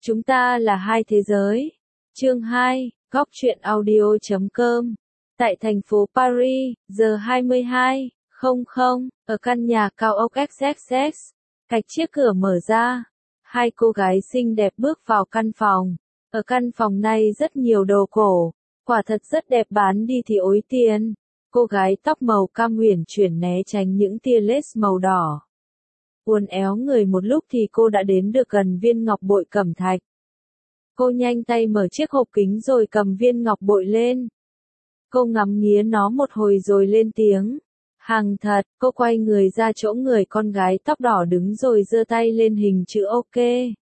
Chúng ta là hai thế giới. Chương 2, góc truyện audio.com. Tại thành phố Paris, giờ 22:00, ở căn nhà cao ốc XXX, cạch chiếc cửa mở ra. Hai cô gái xinh đẹp bước vào căn phòng. Ở căn phòng này rất nhiều đồ cổ, quả thật rất đẹp, bán đi thì ối tiền. Cô gái tóc màu cam uyển chuyển né tránh những tia lace màu đỏ. Uốn éo người một lúc thì cô đã đến được gần viên ngọc bội cẩm thạch. Cô nhanh tay mở chiếc hộp kính rồi cầm viên ngọc bội lên. Cô ngắm nghía nó một hồi rồi lên tiếng. Hàng thật, cô quay người ra chỗ người con gái tóc đỏ đứng rồi giơ tay lên hình chữ OK.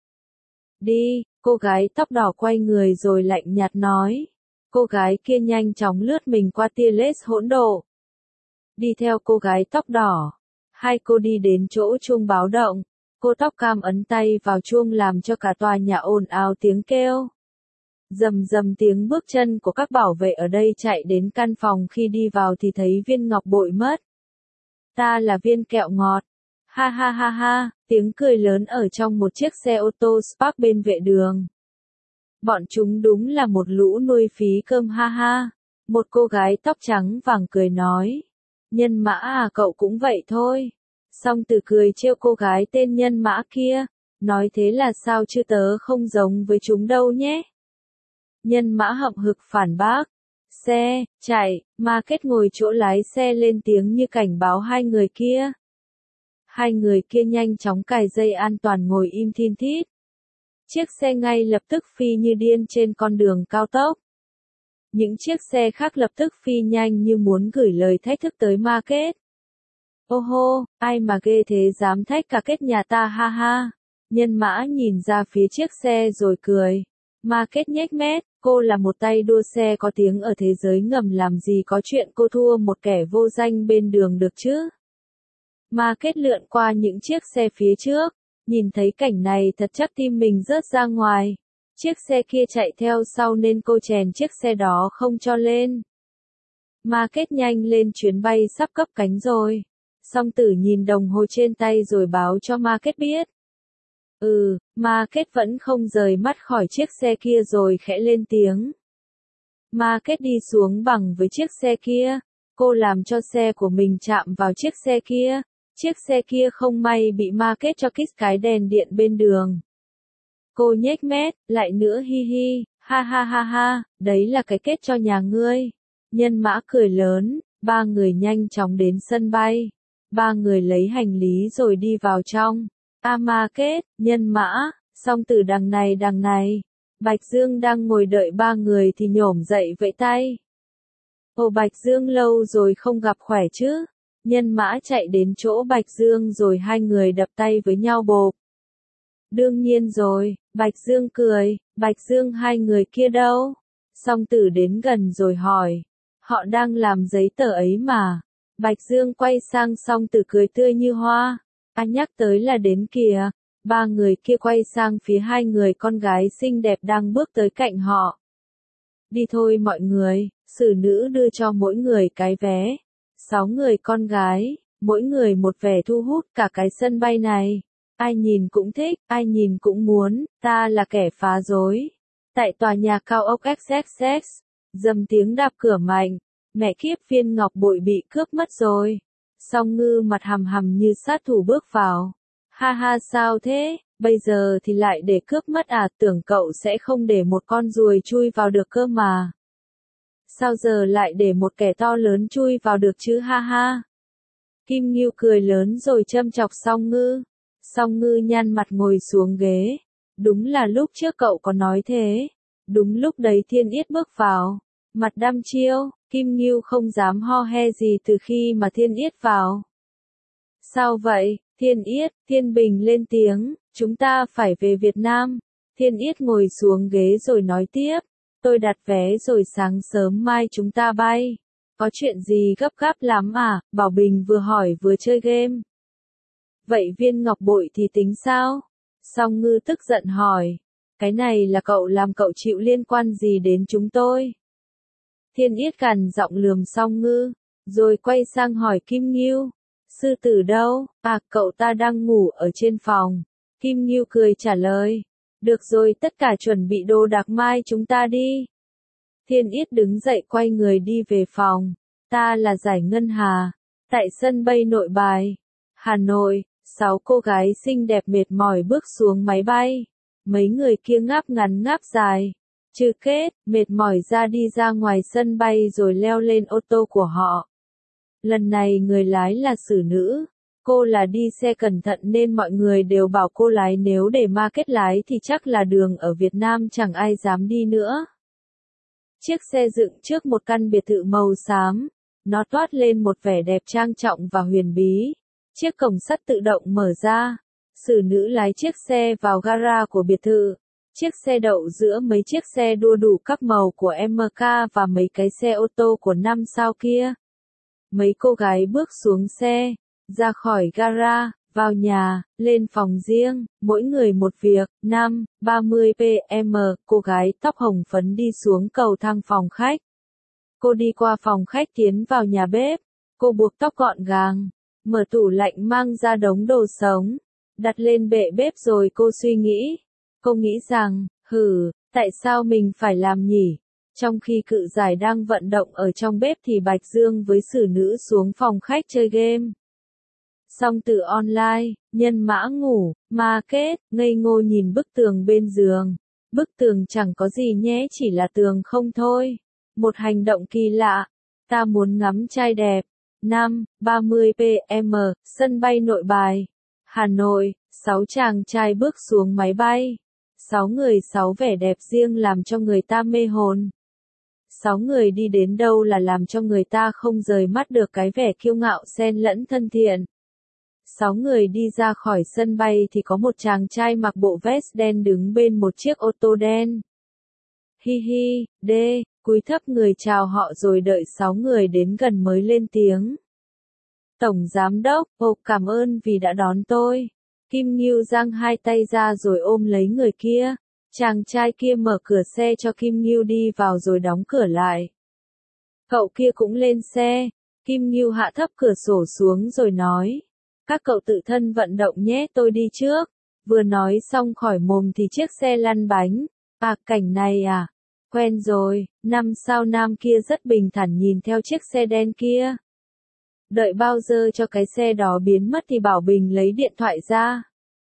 Đi, cô gái tóc đỏ quay người rồi lạnh nhạt nói. Cô gái kia nhanh chóng lướt mình qua tia lace hỗn độn. Đi theo cô gái tóc đỏ. Hai cô đi đến chỗ chuông báo động. Cô tóc cam ấn tay vào chuông làm cho cả tòa nhà ồn ào tiếng kêu. Rầm rầm tiếng bước chân của các bảo vệ ở đây chạy đến căn phòng, khi đi vào thì thấy viên ngọc bội mất. Ta là viên kẹo ngọt. Ha ha ha ha, tiếng cười lớn ở trong một chiếc xe ô tô Spark bên vệ đường. Bọn chúng đúng là một lũ nuôi phí cơm ha ha. Một cô gái tóc trắng vàng cười nói. Nhân Mã à, cậu cũng vậy thôi. Song Tử cười trêu cô gái tên Nhân Mã kia. Nói thế là sao chứ, tớ không giống với chúng đâu nhé. Nhân Mã hậm hực phản bác. Xe, chạy, Market ngồi chỗ lái xe lên tiếng như cảnh báo hai người kia. Hai người kia nhanh chóng cài dây an toàn ngồi im thin thít. Chiếc xe ngay lập tức phi như điên trên con đường cao tốc. Những chiếc xe khác lập tức phi nhanh như muốn gửi lời thách thức tới Market. Ô hô, ai mà ghê thế dám thách cả kết nhà ta ha ha. Nhân Mã nhìn ra phía chiếc xe rồi cười. Market nhếch mép, cô là một tay đua xe có tiếng ở thế giới ngầm, làm gì có chuyện cô thua một kẻ vô danh bên đường được chứ. Market lượn qua những chiếc xe phía trước, nhìn thấy cảnh này thật chắc tim mình rớt ra ngoài. Chiếc xe kia chạy theo sau nên cô chèn chiếc xe đó không cho lên. Market nhanh lên, chuyến bay sắp cất cánh rồi. Song Tử nhìn đồng hồ trên tay rồi báo cho Market biết. Market vẫn không rời mắt khỏi chiếc xe kia rồi khẽ lên tiếng. Market đi xuống bằng với chiếc xe kia. Cô làm cho xe của mình chạm vào chiếc xe kia. Chiếc xe kia không may bị Market cho kích cái đèn điện bên đường. Cô nhếch mép, lại nữa hi hi, ha ha ha ha, đấy là cái kết cho nhà ngươi. Nhân Mã cười lớn, ba người nhanh chóng đến sân bay. Ba người lấy hành lý rồi đi vào trong. Market, Nhân Mã, Song Tử đằng này. Bạch Dương đang ngồi đợi ba người thì nhổm dậy vẫy tay. Ồ Bạch Dương, lâu rồi không gặp, khỏe chứ? Nhân Mã chạy đến chỗ Bạch Dương rồi hai người đập tay với nhau bộp. Đương nhiên rồi, Bạch Dương cười. Bạch Dương, hai người kia đâu? Song Tử đến gần rồi hỏi. Họ đang làm giấy tờ ấy mà. Bạch Dương quay sang Song Tử cười tươi như hoa. Anh nhắc tới là đến kìa. Ba người kia quay sang phía hai người con gái xinh đẹp đang bước tới cạnh họ. Đi thôi mọi người, xử nữ đưa cho mỗi người cái vé. 6 người con gái, mỗi người một vẻ thu hút cả cái sân bay này. Ai nhìn cũng thích, ai nhìn cũng muốn, ta là kẻ phá rối. Tại tòa nhà cao ốc XXX, dầm tiếng đạp cửa mạnh. Mẹ kiếp, viên ngọc bội bị cướp mất rồi. Song Ngư mặt hầm hầm như sát thủ bước vào. Ha ha, sao thế, bây giờ thì lại để cướp mất à, tưởng cậu sẽ không để một con ruồi chui vào được cơ mà. Sao giờ lại để một kẻ to lớn chui vào được chứ ha ha. Kim Ngưu cười lớn rồi châm chọc Song Ngư. Song Ngư nhăn mặt ngồi xuống ghế. Đúng là lúc trước cậu có nói thế. Đúng lúc đấy Thiên Yết bước vào. Mặt đăm chiêu, Kim Ngưu không dám ho he gì từ khi mà Thiên Yết vào. Sao vậy, Thiên Yết? Thiên Bình lên tiếng, chúng ta phải về Việt Nam. Thiên Yết ngồi xuống ghế rồi nói tiếp. Tôi đặt vé rồi, sáng sớm mai chúng ta bay. Có chuyện gì gấp gáp lắm à? Bảo Bình vừa hỏi vừa chơi game. Vậy viên ngọc bội thì tính sao? Song Ngư tức giận hỏi. Cái này là cậu làm, cậu chịu liên quan gì đến chúng tôi? Thiên Yết gằn giọng lườm Song Ngư, rồi quay sang hỏi Kim Ngưu. Sư tử đâu? À, cậu ta đang ngủ ở trên phòng. Kim Ngưu cười trả lời. Được rồi, tất cả chuẩn bị đồ đạc, mai chúng ta đi. Thiên Yết đứng dậy quay người đi về phòng. Ta là Giải Ngân Hà. Tại sân bay Nội Bài, Hà Nội, 6 cô gái xinh đẹp mệt mỏi bước xuống máy bay. Mấy người kia ngáp ngắn ngáp dài. Trừ kết, mệt mỏi ra đi ra ngoài sân bay rồi leo lên ô tô của họ. Lần này người lái là xử nữ. Cô là đi xe cẩn thận nên mọi người đều bảo cô lái, nếu để ma kết lái thì chắc là đường ở Việt Nam chẳng ai dám đi nữa. Chiếc xe dựng trước một căn biệt thự màu xám. Nó toát lên một vẻ đẹp trang trọng và huyền bí. Chiếc cổng sắt tự động mở ra. Xử nữ lái chiếc xe vào gara của biệt thự. Chiếc xe đậu giữa mấy chiếc xe đua đủ các màu của MK và mấy cái xe ô tô của 5 sao kia. Mấy cô gái bước xuống xe, ra khỏi gara, vào nhà, lên phòng riêng, mỗi người một việc. 5:30 PM, cô gái tóc hồng phấn đi xuống cầu thang phòng khách. Cô đi qua phòng khách tiến vào nhà bếp. Cô buộc tóc gọn gàng, mở tủ lạnh mang ra đống đồ sống, đặt lên bệ bếp rồi cô suy nghĩ. Cô nghĩ rằng, tại sao mình phải làm nhỉ? Trong khi Cự Giải đang vận động ở trong bếp thì Bạch Dương với xử nữ xuống phòng khách chơi game. Song Tử online, Nhân Mã ngủ, ma kết, ngây ngô nhìn bức tường bên giường. Bức tường chẳng có gì nhé, chỉ là tường không thôi. Một hành động kỳ lạ. Ta muốn ngắm trai đẹp. 5:30 PM, sân bay Nội Bài, Hà Nội, 6 chàng trai bước xuống máy bay. 6 người 6 vẻ đẹp riêng làm cho người ta mê hồn. 6 người đi đến đâu là làm cho người ta không rời mắt được cái vẻ kiêu ngạo xen lẫn thân thiện. 6 người đi ra khỏi sân bay thì có một chàng trai mặc bộ vest đen đứng bên một chiếc ô tô đen. Hi hi, cúi thấp người chào họ rồi đợi 6 người đến gần mới lên tiếng. Tổng Giám đốc, cảm ơn vì đã đón tôi. Kim Ngưu giang hai tay ra rồi ôm lấy người kia. Chàng trai kia mở cửa xe cho Kim Ngưu đi vào rồi đóng cửa lại. Cậu kia cũng lên xe. Kim Ngưu hạ thấp cửa sổ xuống rồi nói. Các cậu tự thân vận động nhé, tôi đi trước. Vừa nói xong khỏi mồm thì chiếc xe lăn bánh. Cảnh này à? Quen rồi. 5 sao nam kia rất bình thản nhìn theo chiếc xe đen kia. Đợi bao giờ cho cái xe đó biến mất thì Bảo Bình lấy điện thoại ra.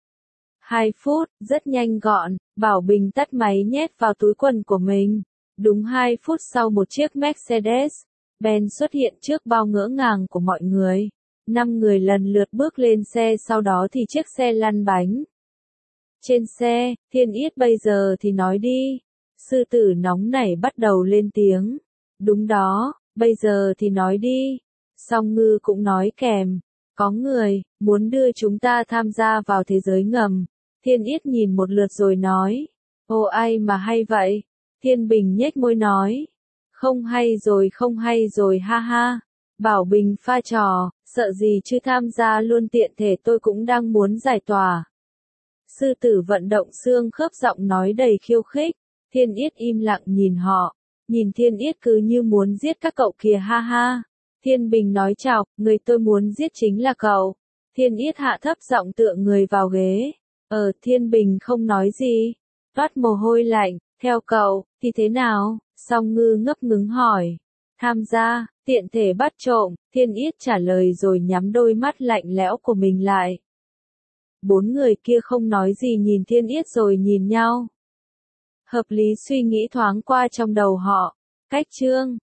2 phút, rất nhanh gọn, Bảo Bình tắt máy nhét vào túi quần của mình. Đúng 2 phút sau một chiếc Mercedes-Benz xuất hiện trước bao ngỡ ngàng của mọi người. 5 người lần lượt bước lên xe, sau đó thì chiếc xe lăn bánh. Trên xe, Thiên Yết bây giờ thì nói đi. Sư tử nóng nảy bắt đầu lên tiếng. Đúng đó, bây giờ thì nói đi. Song Ngư cũng nói kèm. Có người, muốn đưa chúng ta tham gia vào thế giới ngầm. Thiên Yết nhìn một lượt rồi nói. Ồ ai mà hay vậy? Thiên Bình nhếch môi nói. Không hay rồi ha ha. Bảo Bình pha trò, sợ gì chứ tham gia luôn, tiện thể tôi cũng đang muốn giải tỏa. Sư tử vận động xương khớp giọng nói đầy khiêu khích. Thiên Yết im lặng nhìn họ. Nhìn Thiên Yết cứ như muốn giết các cậu kìa ha ha. Thiên Bình nói chọc, người tôi muốn giết chính là cậu. Thiên Yết hạ thấp giọng tựa người vào ghế. Thiên Bình không nói gì. Toát mồ hôi lạnh, theo cậu, thì thế nào? Song Ngư ngấp ngứng hỏi. Tham gia, tiện thể bắt trộm, Thiên Yết trả lời rồi nhắm đôi mắt lạnh lẽo của mình lại. 4 người kia không nói gì nhìn Thiên Yết rồi nhìn nhau. Hợp lý suy nghĩ thoáng qua trong đầu họ. Cách chương